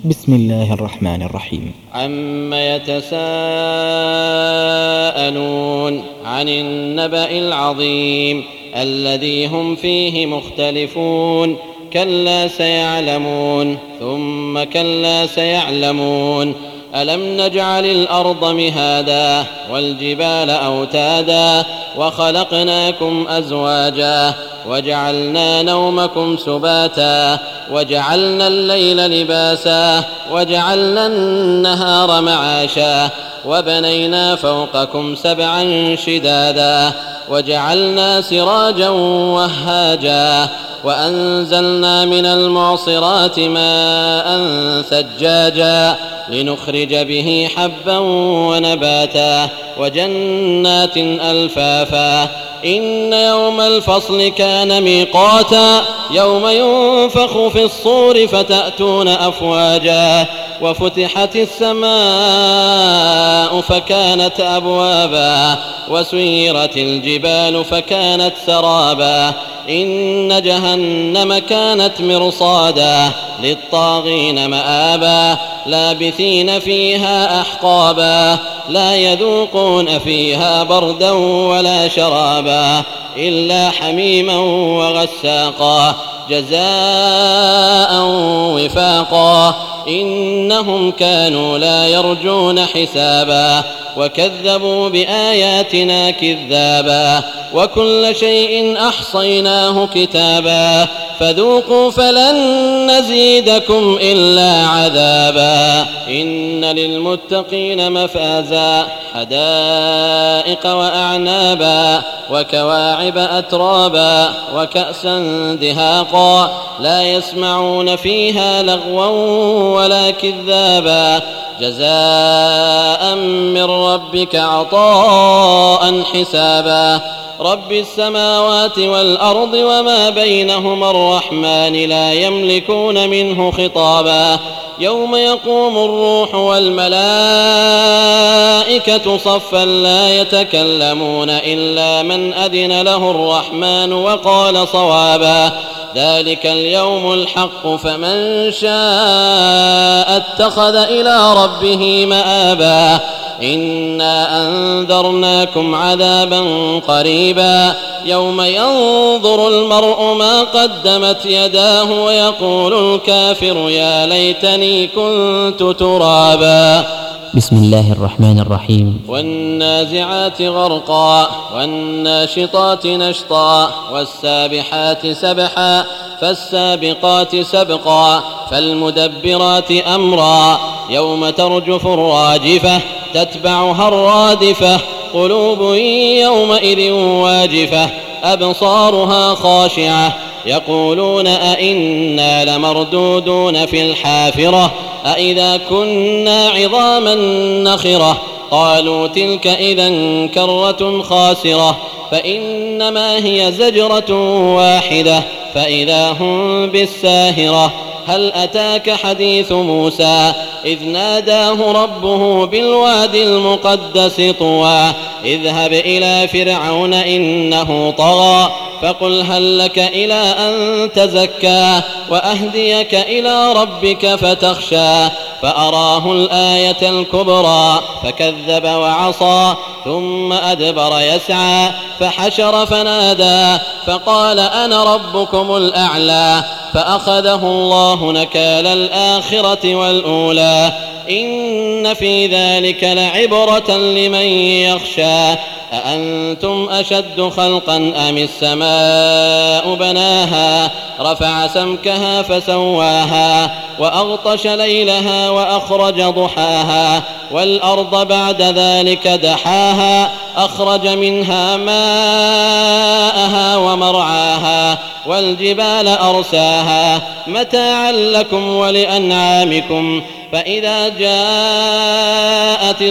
بسم الله الرحمن الرحيم. عم يتساءلون عن النبأ العظيم الذي هم فيه مختلفون كلا سيعلمون ثم كلا سيعلمون ألم نجعل الأرض مهادا والجبال أوتادا وخلقناكم أزواجا وجعلنا نومكم سباتا وجعلنا الليل لباسا وجعلنا النهار معاشا وبنينا فوقكم سبعا شدادا وجعلنا سراجا وهاجا وأنزلنا من المعصرات ماء ثجاجا لنخرج به حبا ونباتا وجنات ألفافا إن يوم الفصل كان ميقاتا يوم ينفخ في الصور فتأتون أفواجا وفتحت السماء فكانت أبوابا وسيرت الجبال فكانت سرابا إن جهنم كانت مرصادا للطاغين مآبا لابثين فيها أحقابا لا يذوقون فيها بردا ولا شرابا إلا حميما وغساقا جزاء وفاقا إنهم كانوا لا يرجون حسابا وكذبوا بآياتنا كذابا وكل شيء أحصيناه كتابا فذوقوا فلن نزيدكم إلا عذابا إن للمتقين مفازا حدائق وأعنابا وكواعب أترابا وكأسا دهاقا لا يسمعون فيها لغوا ولا كذابا جزاء من ربك عطاء حسابا رب السماوات والأرض وما بينهما الرحمن لا يملكون منه خطابا يوم يقوم الروح والملائكة صفا لا يتكلمون إلا من أذن له الرحمن وقال صوابا ذلك اليوم الحق فمن شاء اتخذ إلى ربه مآبا إنا أنذرناكم عذابا قريبا يوم ينظر المرء ما قدمت يداه ويقول الكافر يا ليتني كنت ترابا. بسم الله الرحمن الرحيم. والنازعات غرقا والناشطات نشطا والسابحات سبحا فالسابقات سبقا فالمدبرات أمرا يوم ترجف الراجفة تتبعها الرادفة قلوب يومئذ واجفة أبصارها خاشعة يقولون أئنا لمردودون في الحافرة أئذا كنا عظاما نخرة قالوا تلك إذا كرة خاسرة فإنما هي زجرة واحدة فإذا هم بالساهرة هل أتاك حديث موسى إذ ناداه ربه بالواد المقدس طوى اذهب إلى فرعون إنه طغى فقل هل لك إلى أن تزكى وأهديك إلى ربك فتخشى فأراه الآية الكبرى فكذب وعصى ثم أدبر يسعى فحشر فنادى فقال أنا ربكم الأعلى فأخذه الله نكال الآخرة والأولى إن في ذلك لعبرة لمن يخشى أأنتم أشد خلقا أم السماء بناها رفع سمكها فسواها وأغطش ليلها وأخرج ضحاها والأرض بعد ذلك دحاها أخرج منها ماءها ومرعاها والجبال أرساها متاعا لكم ولأنعامكم فإذا جاءت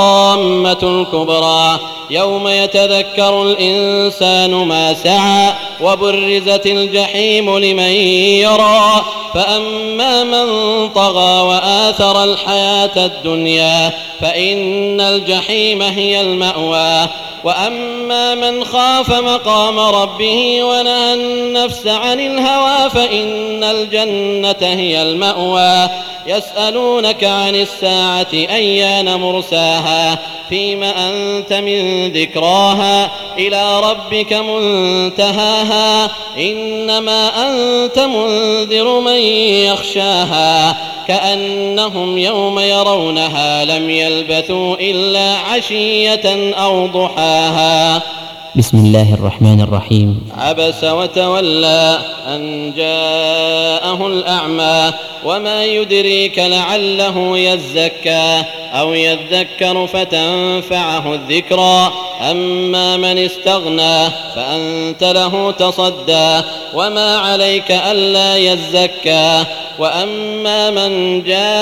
الطامة الكبرى يوم يتذكر الإنسان ما سعى وبرزت الجحيم لمن يرى فأما من طغى وآثر الحياة الدنيا فإن الجحيم هي المأوى وأما من خاف مقام ربه ونهى النفس عن الهوى فإن الجنة هي المأوى يسألونك عن الساعة أيان مرساها فيم أنت من ذكراها إلى ربك منتهاها إنما أنت منذر من يخشاها كأنهم يوم يرونها لم يلبثوا إلا عشية أو ضحاها. بسم الله الرحمن الرحيم. عبس وتولى أن جاءه الأعمى وما يدريك لعله يزكى أو يذكر فتنفعه الذكرى أما من استغنى فأنت له تصدى وما عليك ألا يزكى وأما من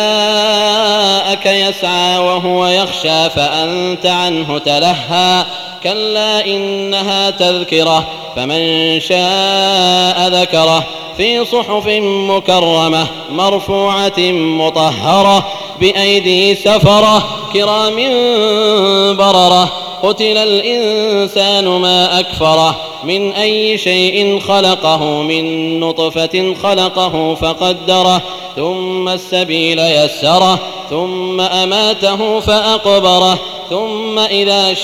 جاءك يسعى وهو يخشى فأنت عنه تلهى كلا إنها تذكرة فمن شاء ذكره في صحف مكرمة مرفوعة مطهرة بأيدي سفرة كرام بررة قتل الإنسان ما أكفره من أي شيء خلقه من نطفة خلقه فقدره ثم السبيل يسره ثم أماته فأقبره ثم إذا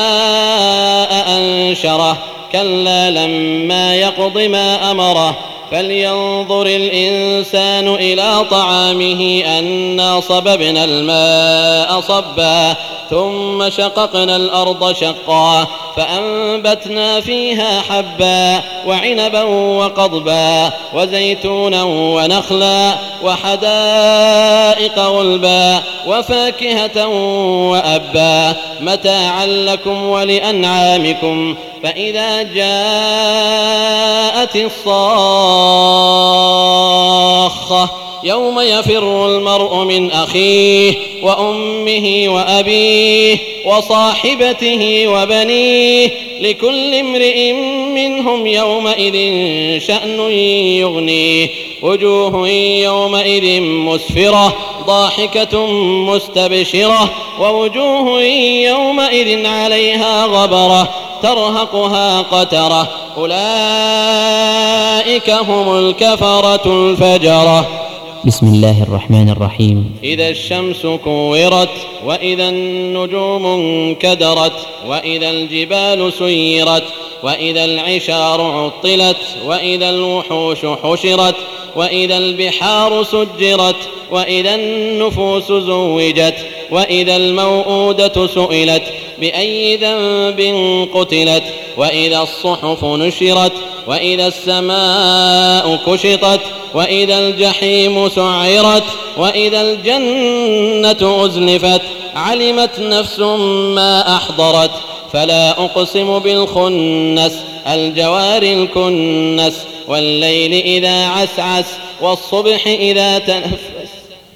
شاء أنشره كلا لما يقض ما أمره فلينظر الإنسان إلى طعامه أنا صببنا الماء صبا ثم شققنا الأرض شقا فأنبتنا فيها حبا وعنبا وقضبا وزيتونا ونخلا وحدائق غلبا وفاكهة وأبا متاعا لكم ولأنعامكم فإذا جاءت الصاخة يوم يفر المرء من أخيه وأمه وأبيه وصاحبته وبنيه لكل امرئ منهم يومئذ شأن يغنيه وجوه يومئذ مسفرة ضاحكة مستبشرة ووجوه يومئذ عليها غبرة ترهقها قترة أولئك هم الكفرة الفجرة. بسم الله الرحمن الرحيم. إذا الشمس كورت وإذا النجوم انكدرت وإذا الجبال سيرت وإذا العشار عطلت وإذا الوحوش حشرت وإذا البحار سجرت وإذا النفوس زوجت وإذا الموءودة سئلت بأي ذنب قتلت وإذا الصحف نشرت وإذا السماء كشطت وإذا الجحيم سعرت وإذا الجنة أزلفت علمت نفس ما أحضرت فلا أقسم بالخنس الجوار الكنس والليل إذا عسعس والصبح إذا تنفس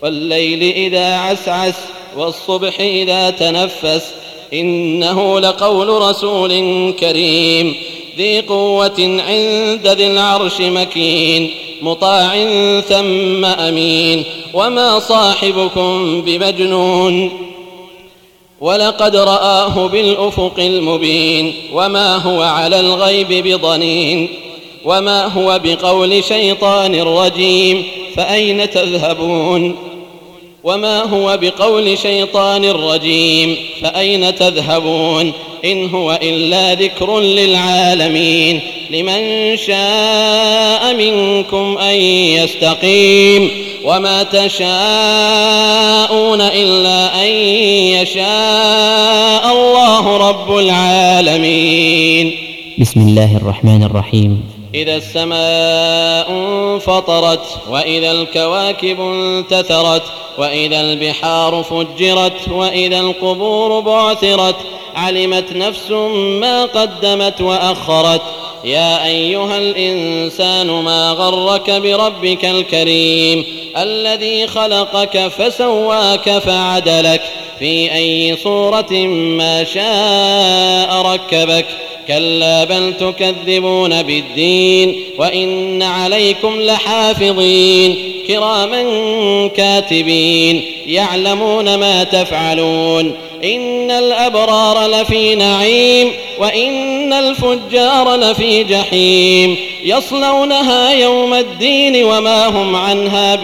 والصبح إذا تنفس إنه لقول رسول كريم ذي قوة عند ذي العرش مكين مطاع ثم أمين وما صاحبكم بمجنون ولقد رآه بالأفق المبين وما هو على الغيب بضنين وما هو بقول شيطان رجيم فأين تذهبون وما هو بقول شيطان رجيم فأين تذهبون إن هو إلا ذكر للعالمين لمن شاء منكم أن يستقيم وما تشاءون إلا أن يشاء الله رب العالمين. بسم الله الرحمن الرحيم. إذا السماء انفطرت وإذا الكواكب انتثرت وإذا البحار فجرت وإذا القبور بعثرت علمت نفس ما قدمت وأخرت يا أيها الإنسان ما غرك بربك الكريم الذي خلقك فسواك فعدلك في أي صورة ما شاء ركبك كلا بل تكذبون بالدين وإن عليكم لحافظين كراما كاتبين يعلمون ما تفعلون إن الأبرار لفي نعيم وإن الفجار لفي جحيم يصلونها يوم الدين وما هم عنها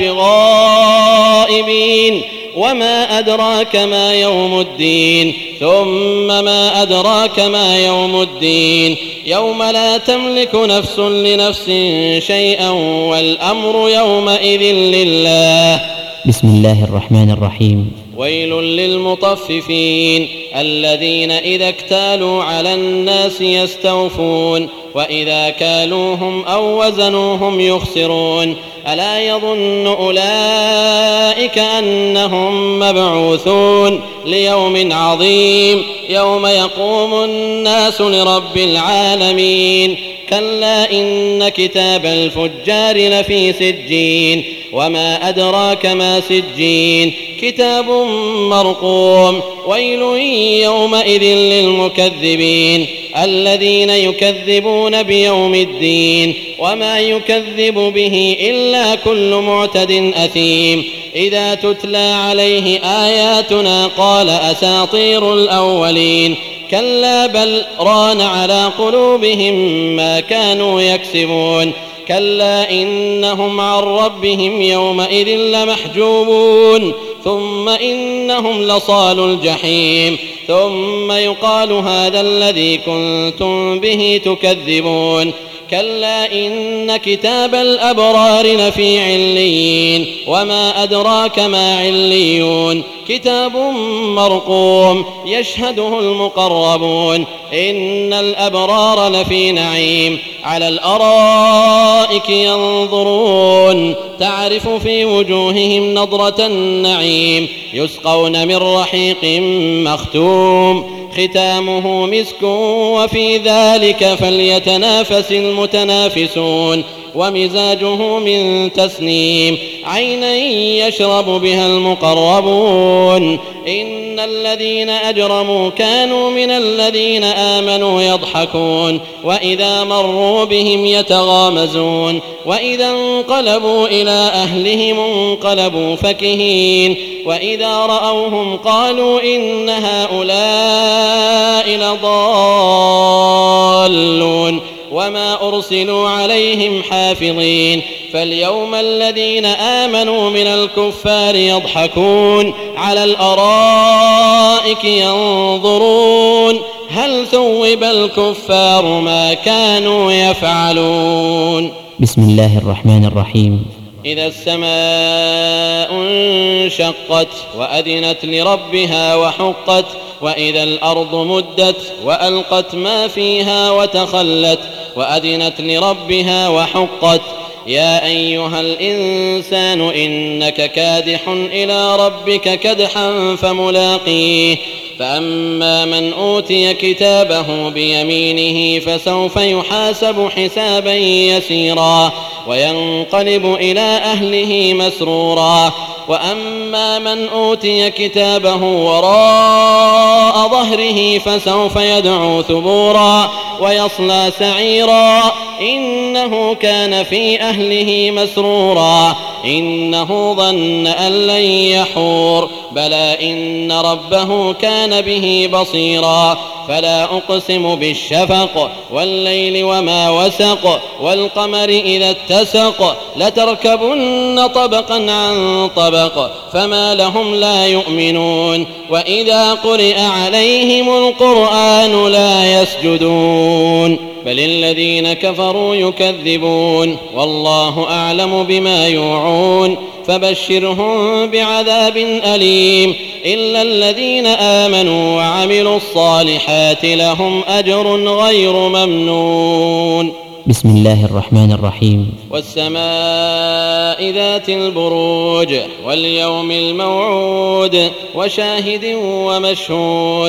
بغائبين وما أدراك ما يوم الدين ثم ما أدراك ما يوم الدين يوم لا تملك نفس لنفس شيئا والأمر يومئذ لله. بسم الله الرحمن الرحيم. ويل للمطففين الذين إذا اكتالوا على الناس يستوفون وإذا كالوهم أو وزنوهم يخسرون ألا يظن أولئك أنهم مبعوثون ليوم عظيم يوم يقوم الناس لرب العالمين كلا إن كتاب الفجار لفي سجين وما أدراك ما سجين كتاب مرقوم ويل يومئذ للمكذبين الذين يكذبون بيوم الدين وما يكذب به إلا كل معتد أثيم إذا تتلى عليه آياتنا قال أساطير الأولين كلا بل ران على قلوبهم ما كانوا يكسبون كلا إنهم عن ربهم يومئذ لمحجوبون ثم إنهم لصالوا الجحيم ثم يقال هذا الذي كنتم به تكذبون كلا إن كتاب الأبرار لفي عليين وما أدراك ما عليون كتاب مرقوم يشهده المقربون إن الأبرار لفي نعيم على الأرائك ينظرون تعرف في وجوههم نضرة النعيم يسقون من رحيق مختوم ختامه مسك وفي ذلك فليتنافس المتنافسون ومزاجه من تسنيم عينا يشرب بها المقربون إن الذين أجرموا كانوا من الذين آمنوا يضحكون وإذا مروا بهم يتغامزون وإذا انقلبوا إلى أهلهم انقلبوا فكهين وإذا رأوهم قالوا إن هؤلاء لضالون وما أرسلوا عليهم حافظين فاليوم الذين آمنوا من الكفار يضحكون على الأرائك ينظرون هل ثوب الكفار ما كانوا يفعلون. بسم الله الرحمن الرحيم. إذا السماء انشقت وأذنت لربها وحقت وإذا الأرض مدت وألقت ما فيها وتخلت وأذنت لربها وحقت يا أيها الإنسان إنك كادح إلى ربك كدحا فملاقيه فأما من أوتي كتابه بيمينه فسوف يحاسب حسابا يسيرا وينقلب إلى أهله مسرورا وأما من أوتي كتابه وراء ظهره فسوف يدعو ثبورا ويصلى سعيرا إنه كان في أهله مسرورا إنه ظن أن لن يحور بلى إن ربه كان به بصيرا فلا أقسم بالشفق والليل وما وسق والقمر إذا اتسق لتركبن طبقا عن طبق فما لهم لا يؤمنون وإذا قرئ عليهم القرآن لا يسجدون بل الذين كفروا يكذبون والله أعلم بما يوعون فبشرهم بعذاب أليم إلا الذين آمنوا وعملوا الصالحات لهم أجر غير ممنون. بسم الله الرحمن الرحيم. والسماء ذات البروج واليوم الموعود وشاهد ومشهود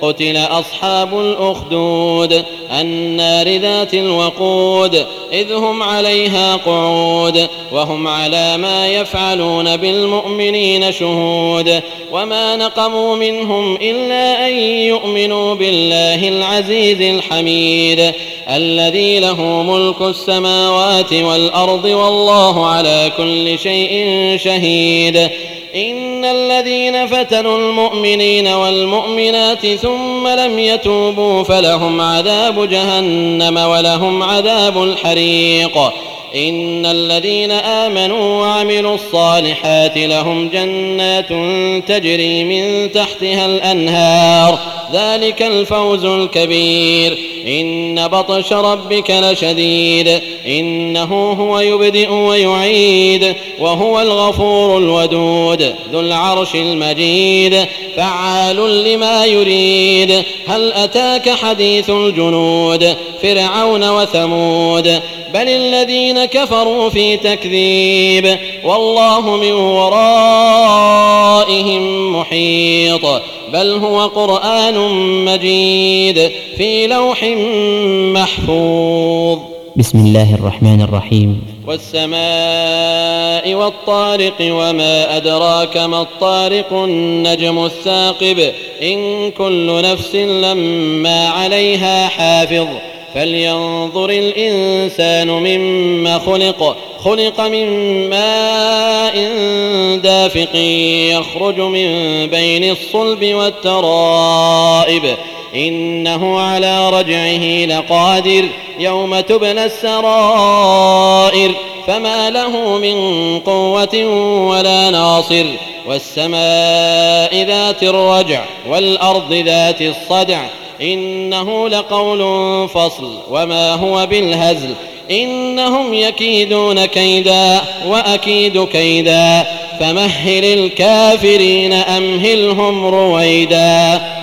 قتل أصحاب الأخدود النار ذات الوقود إذ هم عليها قعود وهم على ما يفعلون بالمؤمنين شهود وما نقموا منهم إلا أن يؤمنوا بالله العزيز الحميد الذي له ملك السماوات والأرض والله على كل شيء شهيد إن الذين فتنوا المؤمنين والمؤمنات ثم لم يتوبوا فلهم عذاب جهنم ولهم عذاب الحريق إن الذين آمنوا وعملوا الصالحات لهم جنات تجري من تحتها الأنهار ذلك الفوز الكبير إن بطش ربك لشديد إنه هو يبدئ ويعيد وهو الغفور الودود ذو العرش المجيد فعال لما يريد هل أتاك حديث الجنود فرعون وثمود بل الذين كفروا في تكذيب والله من ورائهم محيط بل هو قرآن مجيد في لوح محفوظ. بسم الله الرحمن الرحيم. والسماء والطارق وما أدراك ما الطارق النجم الثاقب إن كل نفس لما عليها حافظ فلينظر الإنسان مما خلق من ماء دافق يخرج من بين الصلب والترائب إنه على رجعه لقادر يوم تبلى السرائر فما له من قوة ولا ناصر والسماء ذات الرجع والأرض ذات الصدع إنه لقول فصل وما هو بالهزل إنهم يكيدون كيدا وأكيد كيدا فمهل الكافرين أمهلهم رويدا.